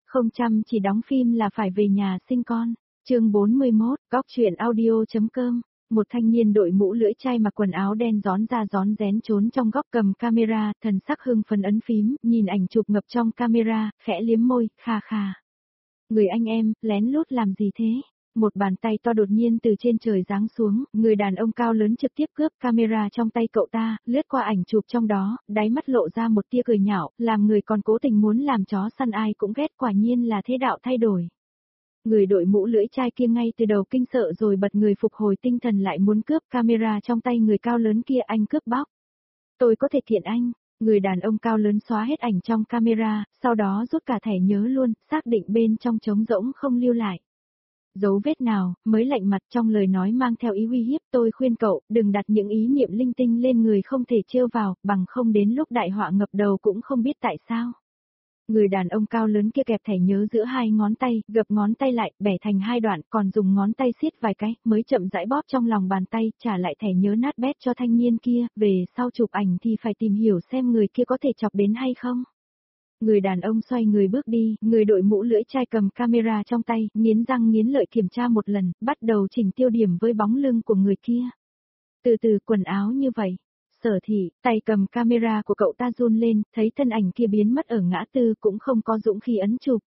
Không chăm chỉ đóng phim là phải về nhà sinh con. Chương 41, góc truyện audio.com. Một thanh niên đội mũ lưỡi chai mặc quần áo đen rón ra rón rén trốn trong góc cầm camera, thần sắc hưng phấn ấn phím, nhìn ảnh chụp ngập trong camera, khẽ liếm môi, kha kha. Người anh em, lén lút làm gì thế? Một bàn tay to đột nhiên từ trên trời giáng xuống, người đàn ông cao lớn trực tiếp cướp camera trong tay cậu ta, lướt qua ảnh chụp trong đó, đáy mắt lộ ra một tia cười nhạo, làm người còn cố tình muốn làm chó săn ai cũng ghét, quả nhiên là thế đạo thay đổi. Người đội mũ lưỡi chai kia ngay từ đầu kinh sợ rồi bật người phục hồi tinh thần lại muốn cướp camera trong tay người cao lớn kia, anh cướp bóc. Tôi có thể kiện anh. Người đàn ông cao lớn xóa hết ảnh trong camera, sau đó rút cả thẻ nhớ luôn, xác định bên trong trống rỗng không lưu lại dấu vết nào, mới lạnh mặt trong lời nói mang theo ý uy hiếp. Tôi khuyên cậu, đừng đặt những ý niệm linh tinh lên người không thể trêu vào, bằng không đến lúc đại họa ngập đầu cũng không biết tại sao. Người đàn ông cao lớn kia kẹp thẻ nhớ giữa hai ngón tay, gập ngón tay lại, bẻ thành hai đoạn, còn dùng ngón tay siết vài cái, mới chậm rãi bóp trong lòng bàn tay, trả lại thẻ nhớ nát bét cho thanh niên kia, về sau chụp ảnh thì phải tìm hiểu xem người kia có thể chọc đến hay không. Người đàn ông xoay người bước đi, người đội mũ lưỡi chai cầm camera trong tay, nghiến răng nghiến lợi kiểm tra một lần, bắt đầu chỉnh tiêu điểm với bóng lưng của người kia. Từ từ quần áo như vậy. Sở Thị, tay cầm camera của cậu ta run lên, thấy thân ảnh kia biến mất ở ngã tư cũng không có dũng khí ấn chụp.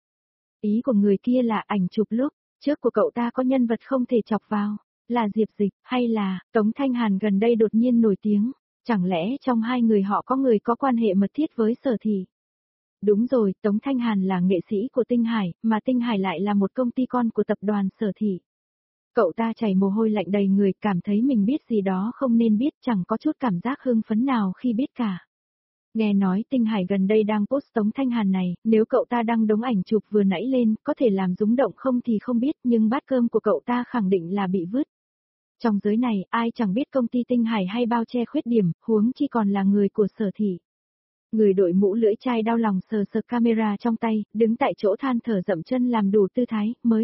Ý của người kia là ảnh chụp lúc trước của cậu ta có nhân vật không thể chọc vào, là Diệp Dịch, hay là Tống Thanh Hàn gần đây đột nhiên nổi tiếng, chẳng lẽ trong hai người họ có người có quan hệ mật thiết với Sở Thị? Đúng rồi, Tống Thanh Hàn là nghệ sĩ của Tinh Hải, mà Tinh Hải lại là một công ty con của tập đoàn Sở Thị. Cậu ta chảy mồ hôi lạnh đầy người, cảm thấy mình biết gì đó không nên biết, chẳng có chút cảm giác hưng phấn nào khi biết cả. Nghe nói Tinh Hải gần đây đang post Tống Thanh Hàn này, nếu cậu ta đăng đống ảnh chụp vừa nãy lên, có thể làm rúng động không thì không biết, nhưng bát cơm của cậu ta khẳng định là bị vứt. Trong giới này, ai chẳng biết công ty Tinh Hải hay bao che khuyết điểm, huống chi còn là người của Sở Thị. Người đội mũ lưỡi chai đau lòng sờ sờ camera trong tay, đứng tại chỗ than thở dậm chân làm đủ tư thái, mới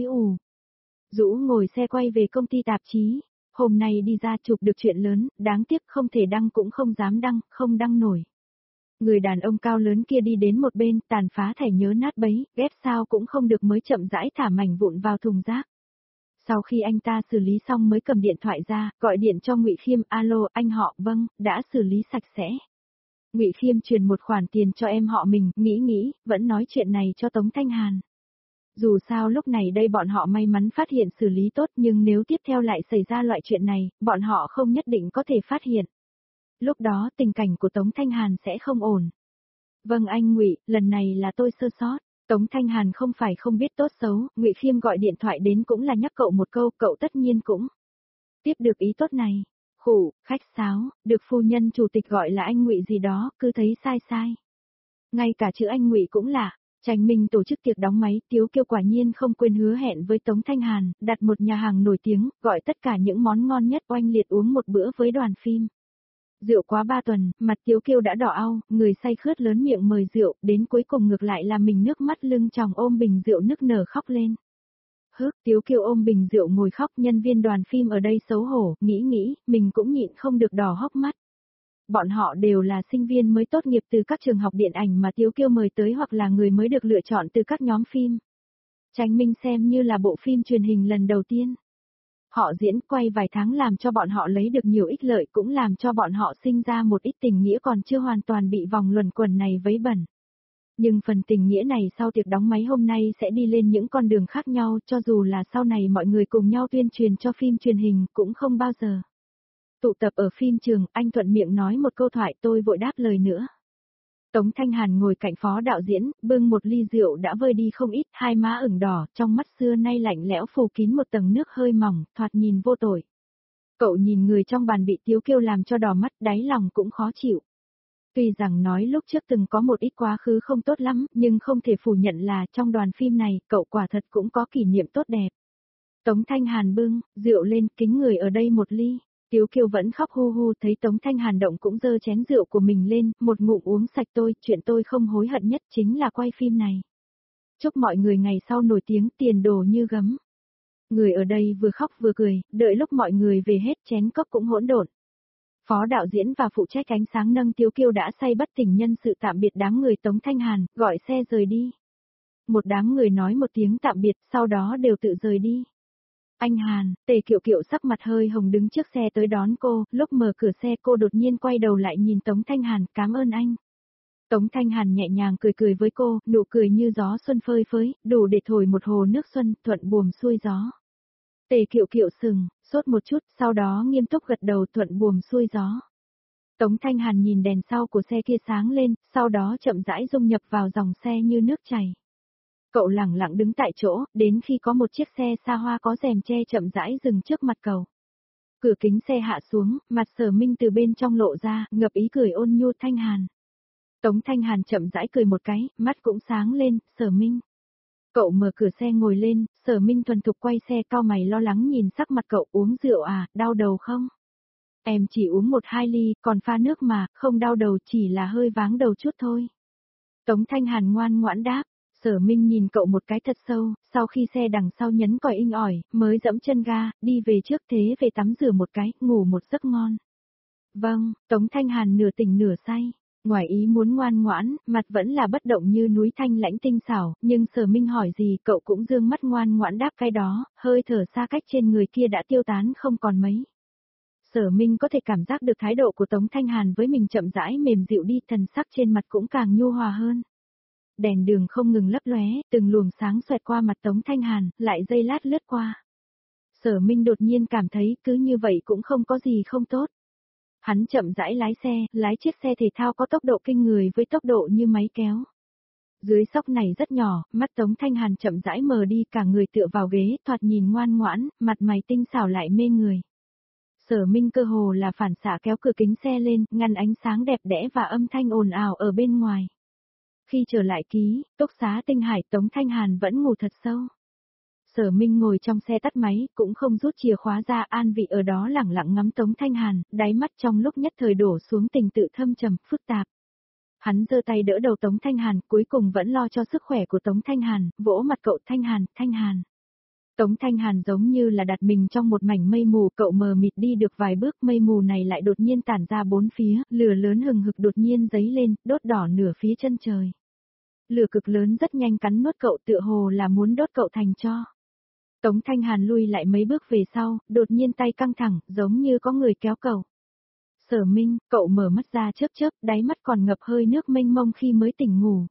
rũ ngồi xe quay về công ty tạp chí. Hôm nay đi ra chụp được chuyện lớn, đáng tiếc không thể đăng cũng không dám đăng, không đăng nổi. Người đàn ông cao lớn kia đi đến một bên, tàn phá thẻ nhớ nát bấy, ghép sao cũng không được mới chậm rãi thả mảnh vụn vào thùng rác. Sau khi anh ta xử lý xong mới cầm điện thoại ra, gọi điện cho Ngụy Khiêm, alo, anh họ, vâng, đã xử lý sạch sẽ. Ngụy Khiêm truyền một khoản tiền cho em họ mình, nghĩ, vẫn nói chuyện này cho Tống Thanh Hàn. Dù sao lúc này đây bọn họ may mắn phát hiện xử lý tốt, nhưng nếu tiếp theo lại xảy ra loại chuyện này, bọn họ không nhất định có thể phát hiện. Lúc đó tình cảnh của Tống Thanh Hàn sẽ không ổn. Vâng anh Ngụy, lần này là tôi sơ sót. Tống Thanh Hàn không phải không biết tốt xấu, Ngụy Khiêm gọi điện thoại đến cũng là nhắc cậu một câu, cậu tất nhiên cũng tiếp được ý tốt này. Khủ, khách sáo, được phu nhân chủ tịch gọi là anh Ngụy gì đó, cứ thấy sai. Ngay cả chữ anh Ngụy cũng lạ. Trành Minh tổ chức tiệc đóng máy, Tiếu Kiêu quả nhiên không quên hứa hẹn với Tống Thanh Hàn, đặt một nhà hàng nổi tiếng, gọi tất cả những món ngon nhất oanh liệt uống một bữa với đoàn phim. Rượu quá 3 tuần, mặt Tiếu Kiêu đã đỏ au, người say khướt lớn miệng mời rượu, đến cuối cùng ngược lại là mình nước mắt lưng tròng ôm bình rượu nức nở khóc lên. Tiếu Kiêu ôm bình rượu ngồi khóc, nhân viên đoàn phim ở đây xấu hổ, nghĩ, mình cũng nhịn không được đỏ hốc mắt. Bọn họ đều là sinh viên mới tốt nghiệp từ các trường học điện ảnh mà Tiếu Kiêu mời tới, hoặc là người mới được lựa chọn từ các nhóm phim. Trành Minh xem như là bộ phim truyền hình lần đầu tiên. Họ diễn quay vài tháng làm cho bọn họ lấy được nhiều ích lợi, cũng làm cho bọn họ sinh ra một ít tình nghĩa còn chưa hoàn toàn bị vòng luẩn quẩn này vấy bẩn. Nhưng phần tình nghĩa này sau tiệc đóng máy hôm nay sẽ đi lên những con đường khác nhau, cho dù là sau này mọi người cùng nhau tuyên truyền cho phim truyền hình cũng không bao giờ. Tụ tập ở phim trường, anh thuận miệng nói một câu thoại, tôi vội đáp lời nữa. Tống Thanh Hàn ngồi cạnh phó đạo diễn, bưng một ly rượu đã vơi đi không ít, hai má ửng đỏ, trong mắt xưa nay lạnh lẽo phủ kín một tầng nước hơi mỏng, thoạt nhìn vô tội. Cậu nhìn người trong bàn bị Tiếu Kiêu làm cho đỏ mắt, đáy lòng cũng khó chịu. Tuy rằng nói lúc trước từng có một ít quá khứ không tốt lắm, nhưng không thể phủ nhận là trong đoàn phim này, cậu quả thật cũng có kỷ niệm tốt đẹp. Tống Thanh Hàn bưng rượu lên, kính người ở đây một ly. Tiếu Kiêu vẫn khóc hu hu, thấy Tống Thanh Hàn động cũng giơ chén rượu của mình lên, một ngụm uống sạch. Chuyện tôi không hối hận nhất chính là quay phim này. Chúc mọi người ngày sau nổi tiếng, tiền đồ như gấm. Người ở đây vừa khóc vừa cười, đợi lúc mọi người về hết chén cốc cũng hỗn độn. Phó đạo diễn và phụ trách ánh sáng nâng Tiếu Kiêu đã say bất tỉnh nhân sự tạm biệt đám người Tống Thanh Hàn, gọi xe rời đi. Một đám người nói một tiếng tạm biệt, sau đó đều tự rời đi. Anh Hàn, Tề Kiệu Kiệu sắc mặt hơi hồng đứng trước xe tới đón cô, lúc mở cửa xe cô đột nhiên quay đầu lại nhìn Tống Thanh Hàn, cảm ơn anh. Tống Thanh Hàn nhẹ nhàng cười cười với cô, nụ cười như gió xuân phơi phới, đủ để thổi một hồ nước xuân, thuận buồm xuôi gió. Tề Kiệu Kiệu sừng, sốt một chút, sau đó nghiêm túc gật đầu thuận buồm xuôi gió. Tống Thanh Hàn nhìn đèn sau của xe kia sáng lên, sau đó chậm rãi dung nhập vào dòng xe như nước chảy. Cậu lẳng lặng đứng tại chỗ, đến khi có một chiếc xe xa hoa có rèm che chậm rãi dừng trước mặt cậu. Cửa kính xe hạ xuống, mặt Sở Minh từ bên trong lộ ra, ngập ý cười ôn nhu. Thanh Hàn. Tống Thanh Hàn chậm rãi cười một cái, mắt cũng sáng lên, Sở Minh. Cậu mở cửa xe ngồi lên, Sở Minh thuần thục quay xe cau mày lo lắng nhìn sắc mặt cậu, uống rượu à, đau đầu không? Em chỉ uống 1-2 ly, còn pha nước mà, không đau đầu, chỉ là hơi váng đầu chút thôi. Tống Thanh Hàn ngoan ngoãn đáp. Sở Minh nhìn cậu một cái thật sâu, sau khi xe đằng sau nhấn còi inh ỏi, mới dẫm chân ga, đi về trước, thế về tắm rửa một cái, ngủ một giấc ngon. Vâng, Tống Thanh Hàn nửa tỉnh nửa say, ngoài ý muốn ngoan ngoãn, mặt vẫn là bất động như núi thanh lãnh tinh xảo, nhưng Sở Minh hỏi gì cậu cũng dương mắt ngoan ngoãn đáp cái đó, hơi thở xa cách trên người kia đã tiêu tán không còn mấy. Sở Minh có thể cảm giác được thái độ của Tống Thanh Hàn với mình chậm rãi mềm dịu đi, thần sắc trên mặt cũng càng nhu hòa hơn. Đèn đường không ngừng lấp lóe, từng luồng sáng xoẹt qua mặt Tống Thanh Hàn, lại giây lát lướt qua. Sở Minh đột nhiên cảm thấy cứ như vậy cũng không có gì không tốt. Hắn chậm rãi lái chiếc xe thể thao có tốc độ kinh người với tốc độ như máy kéo. Dưới sóc này rất nhỏ, mắt Tống Thanh Hàn chậm rãi mờ đi, cả người tựa vào ghế, thoạt nhìn ngoan ngoãn, mặt mày tinh xảo lại mê người. Sở Minh cơ hồ là phản xạ kéo cửa kính xe lên, ngăn ánh sáng đẹp đẽ và âm thanh ồn ào ở bên ngoài. Khi trở lại ký túc xá Tinh Hải, Tống Thanh Hàn vẫn ngủ thật sâu. Sở Minh ngồi trong xe tắt máy, cũng không rút chìa khóa ra, an vị ở đó lẳng lặng ngắm Tống Thanh Hàn, đáy mắt trong lúc nhất thời đổ xuống tình tự thâm trầm, phức tạp. Hắn giơ tay đỡ đầu Tống Thanh Hàn, cuối cùng vẫn lo cho sức khỏe của Tống Thanh Hàn, vỗ mặt cậu. Thanh Hàn. Tống Thanh Hàn giống như là đặt mình trong một mảnh mây mù, cậu mờ mịt đi được vài bước, mây mù này lại đột nhiên tản ra bốn phía, lửa lớn hừng hực đột nhiên giấy lên, đốt đỏ nửa phía chân trời. Lửa cực lớn rất nhanh cắn nuốt cậu, tựa hồ là muốn đốt cậu thành tro. Tống Thanh Hàn lui lại mấy bước về sau, đột nhiên tay căng thẳng, giống như có người kéo cậu. Sở Minh, cậu mở mắt ra chớp, đáy mắt còn ngập hơi nước mênh mông khi mới tỉnh ngủ.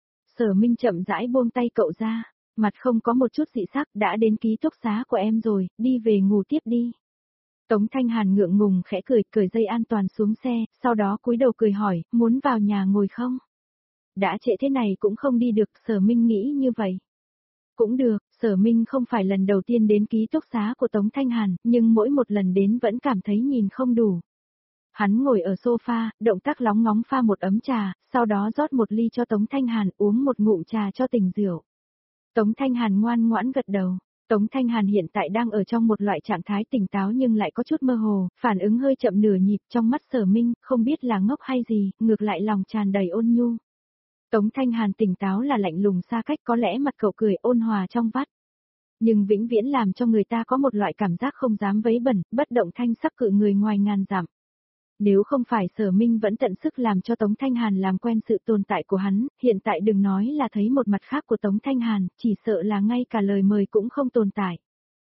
Sở Minh chậm rãi buông tay cậu ra, mặt không có một chút dị sắc, đã đến ký túc xá của em rồi, đi về ngủ tiếp đi. Tống Thanh Hàn ngượng ngùng khẽ cười, cởi dây an toàn xuống xe, sau đó cúi đầu cười hỏi, muốn vào nhà ngồi không? Đã trễ thế này cũng không đi được, Sở Minh nghĩ như vậy. Cũng được, Sở Minh không phải lần đầu tiên đến ký túc xá của Tống Thanh Hàn, nhưng mỗi một lần đến vẫn cảm thấy nhìn không đủ. Hắn ngồi ở sofa, động tác lóng ngóng pha một ấm trà, sau đó rót một ly cho Tống Thanh Hàn, uống một ngụm trà cho tỉnh rượu. Tống Thanh Hàn ngoan ngoãn gật đầu. Tống Thanh Hàn hiện tại đang ở trong một loại trạng thái tỉnh táo nhưng lại có chút mơ hồ, phản ứng hơi chậm nửa nhịp, trong mắt Sở Minh, không biết là ngốc hay gì, ngược lại lòng tràn đầy ôn nhu. Tống Thanh Hàn tỉnh táo là lạnh lùng xa cách, có lẽ mặt cậu cười ôn hòa trong vắt. Nhưng vĩnh viễn làm cho người ta có một loại cảm giác không dám vấy bẩn, bất động thanh sắc cự người ngoài ngàn dặm. Nếu không phải Sở Minh vẫn tận sức làm cho Tống Thanh Hàn làm quen sự tồn tại của hắn, hiện tại đừng nói là thấy một mặt khác của Tống Thanh Hàn, chỉ sợ là ngay cả lời mời cũng không tồn tại.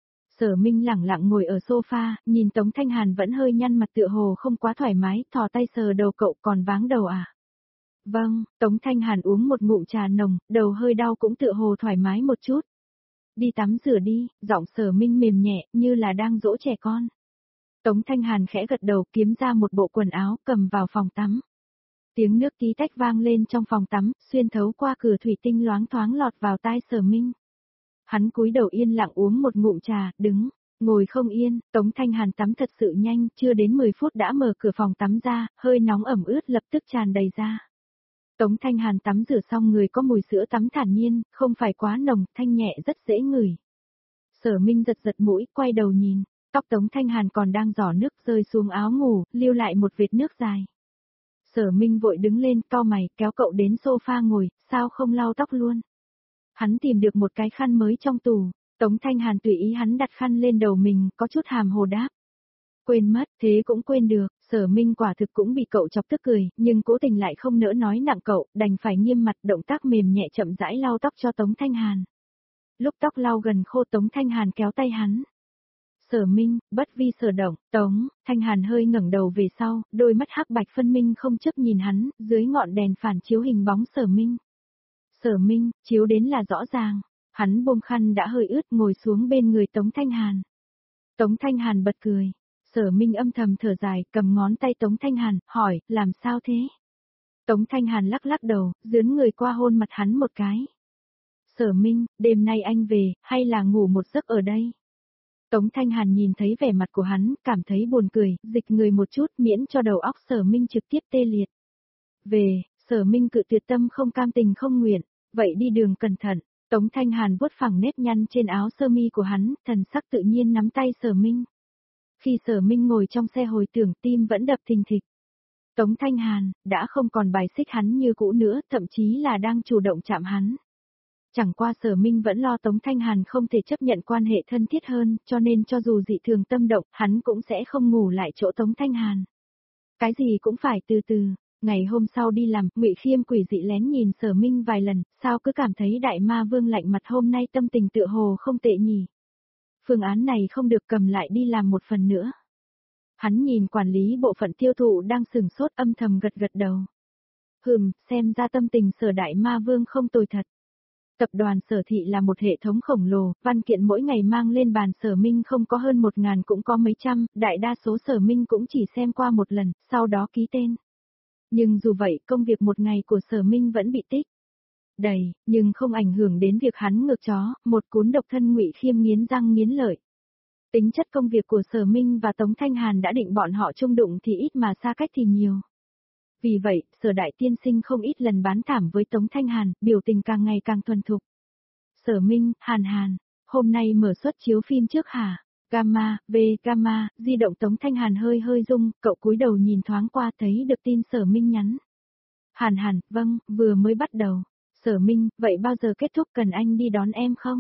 Sở Minh lẳng lặng ngồi ở sofa, nhìn Tống Thanh Hàn vẫn hơi nhăn mặt tựa hồ không quá thoải mái, thò tay sờ đầu cậu, còn váng đầu à? Vâng, Tống Thanh Hàn uống một ngụm trà nồng, đầu hơi đau cũng tựa hồ thoải mái một chút. Đi tắm rửa đi, giọng Sở Minh mềm nhẹ, như là đang dỗ trẻ con. Tống Thanh Hàn khẽ gật đầu, kiếm ra một bộ quần áo, cầm vào phòng tắm. Tiếng nước tí tách vang lên trong phòng tắm, xuyên thấu qua cửa thủy tinh loáng thoáng lọt vào tai Sở Minh. Hắn cúi đầu yên lặng uống một ngụm trà, ngồi không yên. Tống Thanh Hàn tắm thật sự nhanh, chưa đến 10 phút đã mở cửa phòng tắm ra, hơi nóng ẩm ướt lập tức tràn đầy ra. Tống Thanh Hàn tắm rửa xong, người có mùi sữa tắm thản nhiên, không phải quá nồng, thanh nhẹ rất dễ ngửi. Sở Minh giật giật mũi, quay đầu nhìn, tóc Tống Thanh Hàn còn đang giỏ nước rơi xuống áo ngủ, lưu lại một vệt nước dài. Sở Minh vội đứng lên, cau mày, kéo cậu đến sofa ngồi, sao không lau tóc luôn? Hắn tìm được một cái khăn mới trong tủ, Tống Thanh Hàn tùy ý hắn đặt khăn lên đầu mình, có chút hàm hồ đáp. Quên mất, thế cũng quên được, Sở Minh quả thực cũng bị cậu chọc tức cười, nhưng cố tình lại không nỡ nói nặng cậu, đành phải nghiêm mặt động tác mềm nhẹ chậm rãi lau tóc cho Tống Thanh Hàn. Lúc tóc lau gần khô Tống Thanh Hàn kéo tay hắn. Sở Minh, bất vi sở động, Tống Thanh Hàn hơi ngẩng đầu về sau, đôi mắt hắc bạch phân minh không chớp nhìn hắn, dưới ngọn đèn phản chiếu hình bóng Sở Minh. Sở Minh, chiếu đến là rõ ràng, hắn buông khăn đã hơi ướt ngồi xuống bên người Tống Thanh Hàn. Tống Thanh Hàn bật cười, Sở Minh âm thầm thở dài, cầm ngón tay Tống Thanh Hàn, hỏi, làm sao thế? Tống Thanh Hàn lắc lắc đầu, dướn người qua hôn mặt hắn một cái. Sở Minh, đêm nay anh về, hay là ngủ một giấc ở đây? Tống Thanh Hàn nhìn thấy vẻ mặt của hắn, cảm thấy buồn cười, dịch người một chút miễn cho đầu óc Sở Minh trực tiếp tê liệt. Về, Sở Minh cự tuyệt tâm không cam tình không nguyện, vậy đi đường cẩn thận. Tống Thanh Hàn vuốt phẳng nếp nhăn trên áo sơ mi của hắn, thần sắc tự nhiên nắm tay Sở Minh. Khi Sở Minh ngồi trong xe hồi tưởng tim vẫn đập thình thịch. Tống Thanh Hàn, đã không còn bài xích hắn như cũ nữa, thậm chí là đang chủ động chạm hắn. Chẳng qua Sở Minh vẫn lo Tống Thanh Hàn không thể chấp nhận quan hệ thân thiết hơn, cho nên cho dù dị thường tâm động, hắn cũng sẽ không ngủ lại chỗ Tống Thanh Hàn. Cái gì cũng phải từ từ. Ngày hôm sau đi làm, Ngụy Khiêm quỷ dị lén nhìn Sở Minh vài lần, sao cứ cảm thấy đại ma vương lạnh mặt hôm nay tâm tình tựa hồ không tệ nhỉ. Phương án này không được cầm lại đi làm một phần nữa. Hắn nhìn quản lý bộ phận tiêu thụ đang sừng sốt âm thầm gật gật đầu. Xem ra tâm tình Sở đại ma vương không tồi thật. Tập đoàn Sở Thị là một hệ thống khổng lồ, văn kiện mỗi ngày mang lên bàn Sở Minh không có hơn 1.000 cũng có mấy trăm, đại đa số Sở Minh cũng chỉ xem qua một lần, sau đó ký tên. Nhưng dù vậy, công việc một ngày của Sở Minh vẫn bị tích đầy, nhưng không ảnh hưởng đến việc hắn ngược chó, một cuốn độc thân Ngụy Khiêm nghiến răng nghiến lợi. Tính chất công việc của Sở Minh và Tống Thanh Hàn đã định bọn họ chung đụng thì ít mà xa cách thì nhiều. Vì vậy, Sở đại tiên sinh không ít lần bán thảm với Tống Thanh Hàn, biểu tình càng ngày càng thuần thục. Sở Minh, Hàn, hôm nay mở suất chiếu phim trước hả? Gamma, Gamma, di động Tống Thanh Hàn hơi hơi rung, cậu cúi đầu nhìn thoáng qua thấy được tin Sở Minh nhắn. Hàn, vâng, vừa mới bắt đầu. Sở Minh, vậy bao giờ kết thúc cần anh đi đón em không?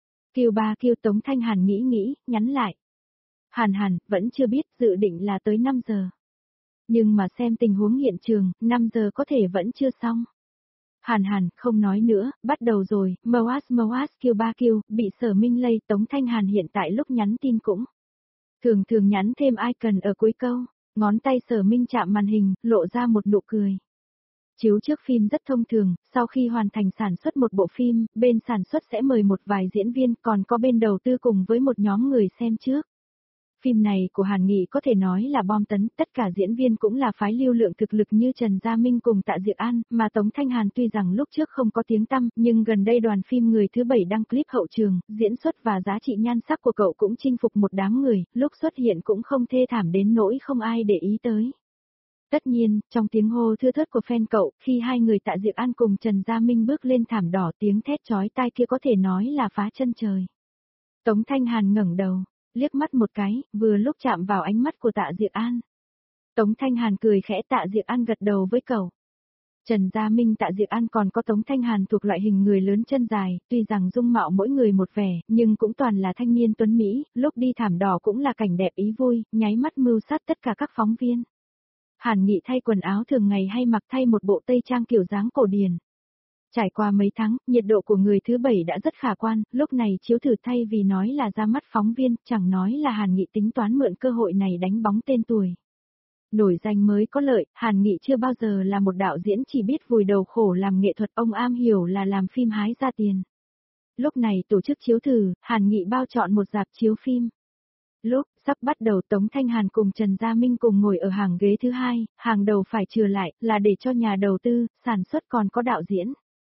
Kêu Tống Thanh Hàn nghĩ, nhắn lại. Hàn, vẫn chưa biết, dự định là tới 5 giờ. Nhưng mà xem tình huống hiện trường, 5 giờ có thể vẫn chưa xong. Hàn, không nói nữa, bắt đầu rồi, Moas kêu, bị Sở Minh lây. Tống Thanh Hàn hiện tại lúc nhắn tin cũng thường nhắn thêm icon ở cuối câu, ngón tay Sở Minh chạm màn hình, lộ ra một nụ cười. Chiếu trước phim rất thông thường, sau khi hoàn thành sản xuất một bộ phim, bên sản xuất sẽ mời một vài diễn viên, còn có bên đầu tư cùng với một nhóm người xem trước. Phim này của Hàn Nghị có thể nói là bom tấn, tất cả diễn viên cũng là phái lưu lượng thực lực như Trần Gia Minh cùng Tạ Diệc An, mà Tống Thanh Hàn tuy rằng lúc trước không có tiếng tăm, nhưng gần đây đoàn phim người thứ 7 đăng clip hậu trường, diễn xuất và giá trị nhan sắc của cậu cũng chinh phục một đám người, lúc xuất hiện cũng không thê thảm đến nỗi không ai để ý tới. Tất nhiên, trong tiếng hô thưa thớt của fan cậu, khi hai người Tạ Diệc An cùng Trần Gia Minh bước lên thảm đỏ tiếng thét chói tai kia có thể nói là phá chân trời. Tống Thanh Hàn ngẩng đầu, liếc mắt một cái, vừa lúc chạm vào ánh mắt của Tạ Diệc An. Tống Thanh Hàn cười khẽ, Tạ Diệc An gật đầu với cậu. Trần Gia Minh, Tạ Diệc An còn có Tống Thanh Hàn thuộc loại hình người lớn chân dài, tuy rằng dung mạo mỗi người một vẻ, nhưng cũng toàn là thanh niên tuấn Mỹ, lúc đi thảm đỏ cũng là cảnh đẹp ý vui, nháy mắt mưu sát tất cả các phóng viên. Hàn Nghị thay quần áo thường ngày hay mặc thay một bộ tây trang kiểu dáng cổ điển. Trải qua mấy tháng, nhiệt độ của người thứ 7 đã rất khả quan, lúc này chiếu thử thay vì nói là ra mắt phóng viên, chẳng nói là Hàn Nghị tính toán mượn cơ hội này đánh bóng tên tuổi. Nổi danh mới có lợi, Hàn Nghị chưa bao giờ là một đạo diễn chỉ biết vùi đầu khổ làm nghệ thuật, ông am hiểu là làm phim hái ra tiền. Lúc này tổ chức chiếu thử, Hàn Nghị bao chọn một rạp chiếu phim. Lúc sắp bắt đầu Tống Thanh Hàn cùng Trần Gia Minh cùng ngồi ở hàng ghế thứ 2, hàng đầu phải chừa lại, là để cho nhà đầu tư, sản xuất còn có đạo diễn.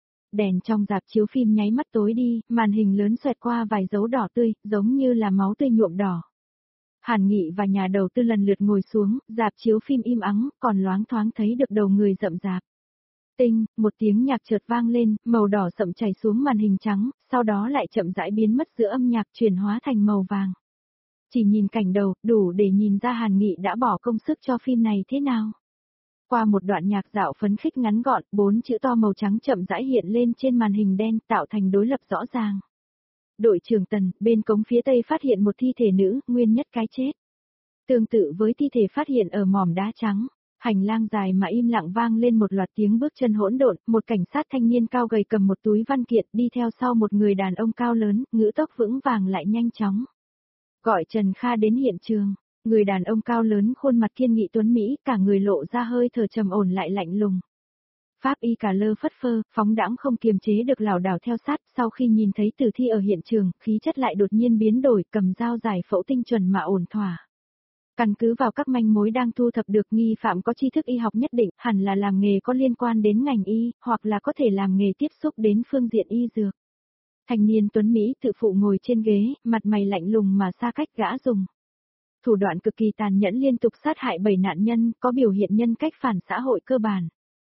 Đèn trong rạp chiếu phim nháy mắt tối đi, màn hình lớn xoẹt qua vài dấu đỏ tươi, giống như là máu tươi nhuộm đỏ. Hàn Nghị và nhà đầu tư lần lượt ngồi xuống, rạp chiếu phim im ắng, còn loáng thoáng thấy được đầu người rậm rạp. Tinh, một tiếng nhạc chợt vang lên, màu đỏ sậm chảy xuống màn hình trắng, sau đó lại chậm rãi biến mất giữa âm nhạc chuyển hóa thành màu vàng. Chỉ nhìn cảnh đầu, đủ để nhìn ra Hàn Nghị đã bỏ công sức cho phim này thế nào. Qua một đoạn nhạc dạo phấn khích ngắn gọn, 4 chữ to màu trắng chậm rãi hiện lên trên màn hình đen, tạo thành đối lập rõ ràng. Đội trưởng Tần, bên cống phía tây phát hiện một thi thể nữ, nguyên nhất cái chết. Tương tự với thi thể phát hiện ở mỏm đá trắng, hành lang dài mà im lặng vang lên một loạt tiếng bước chân hỗn độn, một cảnh sát thanh niên cao gầy cầm một túi văn kiện đi theo sau một người đàn ông cao lớn, ngữ tốc vững vàng lại nhanh chóng. Gọi Trần Kha đến hiện trường, người đàn ông cao lớn khuôn mặt kiên nghị tuấn Mỹ, cả người lộ ra hơi thở trầm ổn lại lạnh lùng. Pháp y cả lơ phất phơ, phóng đãng không kiềm chế được lảo đảo theo sát, sau khi nhìn thấy tử thi ở hiện trường, khí chất lại đột nhiên biến đổi, cầm dao giải phẫu tinh chuẩn mà ổn thỏa. Căn cứ vào các manh mối đang thu thập được, nghi phạm có tri thức y học nhất định, hẳn là làm nghề có liên quan đến ngành y, hoặc là có thể làm nghề tiếp xúc đến phương diện y dược. Thanh niên tuấn Mỹ tự phụ ngồi trên ghế, mặt mày lạnh lùng mà xa cách gã dùng. Thủ đoạn cực kỳ tàn nhẫn, liên tục sát hại 7 nạn nhân, có biểu hiện nhân cách phản xã hội cơ bản.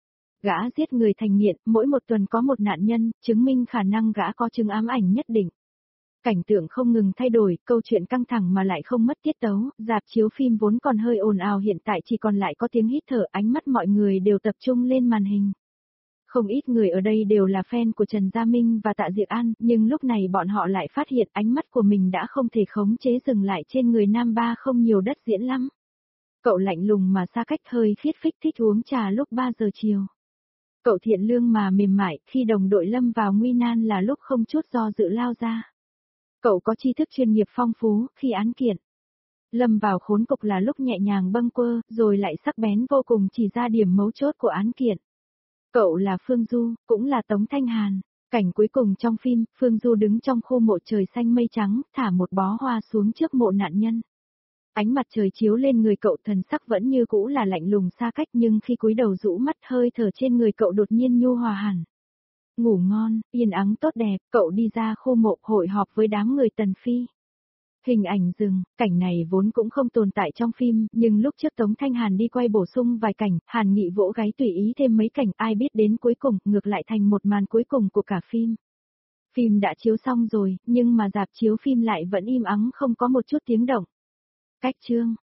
Gã giết người thành nghiện, mỗi một tuần có một nạn nhân, chứng minh khả năng gã có chứng ám ảnh nhất định. Cảnh tượng không ngừng thay đổi, câu chuyện căng thẳng mà lại không mất tiết tấu, rạp chiếu phim vốn còn hơi ồn ào hiện tại chỉ còn lại có tiếng hít thở, ánh mắt mọi người đều tập trung lên màn hình. Không ít người ở đây đều là fan của Trần Gia Minh và Tạ Diệc An, nhưng lúc này bọn họ lại phát hiện ánh mắt của mình đã không thể khống chế dừng lại trên người nam ba không nhiều đất diễn lắm. Cậu lạnh lùng mà xa cách, hơi khiết phích, thích uống trà lúc 3 giờ chiều. Cậu thiện lương mà mềm mại, khi đồng đội lâm vào nguy nan là lúc không chút do dự lao ra. Cậu có tri thức chuyên nghiệp phong phú, khi án kiện lâm vào khốn cục là lúc nhẹ nhàng bâng quơ, rồi lại sắc bén vô cùng chỉ ra điểm mấu chốt của án kiện. Cậu là Phương Du, cũng là Tống Thanh Hàn. Cảnh cuối cùng trong phim, Phương Du đứng trong khu mộ trời xanh mây trắng, thả một bó hoa xuống trước mộ nạn nhân. Ánh mặt trời chiếu lên người cậu, thần sắc vẫn như cũ là lạnh lùng xa cách, nhưng khi cúi đầu rũ mắt, hơi thở trên người cậu đột nhiên nhu hòa hẳn. Ngủ ngon, yên ắng tốt đẹp, cậu đi ra khu mộ hội họp với đám người Tần Phi. Hình ảnh dừng, cảnh này vốn cũng không tồn tại trong phim, nhưng lúc trước Tống Thanh Hàn đi quay bổ sung vài cảnh, Hàn Nghị vỗ gáy tùy ý thêm mấy cảnh, ai biết đến cuối cùng, ngược lại thành một màn cuối cùng của cả phim. Phim đã chiếu xong rồi, nhưng mà rạp chiếu phim lại vẫn im ắng không có một chút tiếng động. Cách chương